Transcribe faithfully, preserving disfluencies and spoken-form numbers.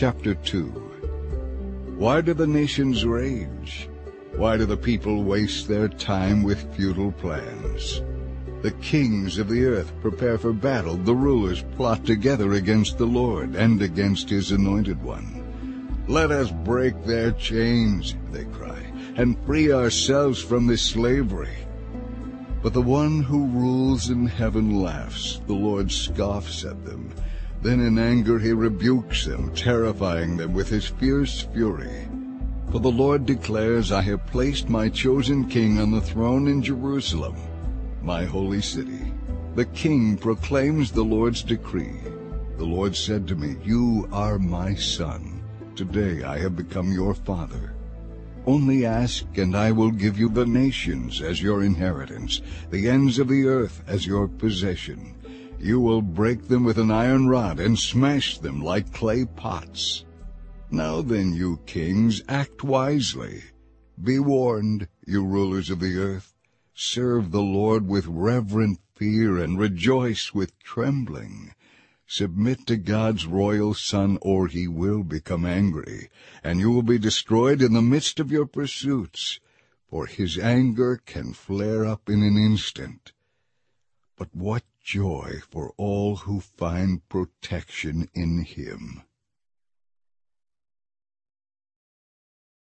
Chapter two. Why do the nations rage? Why do the people waste their time with futile plans? The kings of the earth prepare for battle. The rulers plot together against the Lord and against his anointed one. Let us break their chains, they cry, and free ourselves from this slavery. But the one who rules in heaven laughs. The Lord scoffs at them. Then in anger he rebukes them, terrifying them with his fierce fury. For the Lord declares, I have placed my chosen king on the throne in Jerusalem, my holy city. The king proclaims the Lord's decree. The Lord said to me, You are my son. Today I have become your father. Only ask, and I will give you the nations as your inheritance, the ends of the earth as your possession. You will break them with an iron rod and smash them like clay pots. Now then, you kings, act wisely. Be warned, you rulers of the earth. Serve the Lord with reverent fear and rejoice with trembling. Submit to God's royal Son, or he will become angry, and you will be destroyed in the midst of your pursuits, for his anger can flare up in an instant. But what joy for all who find protection in him!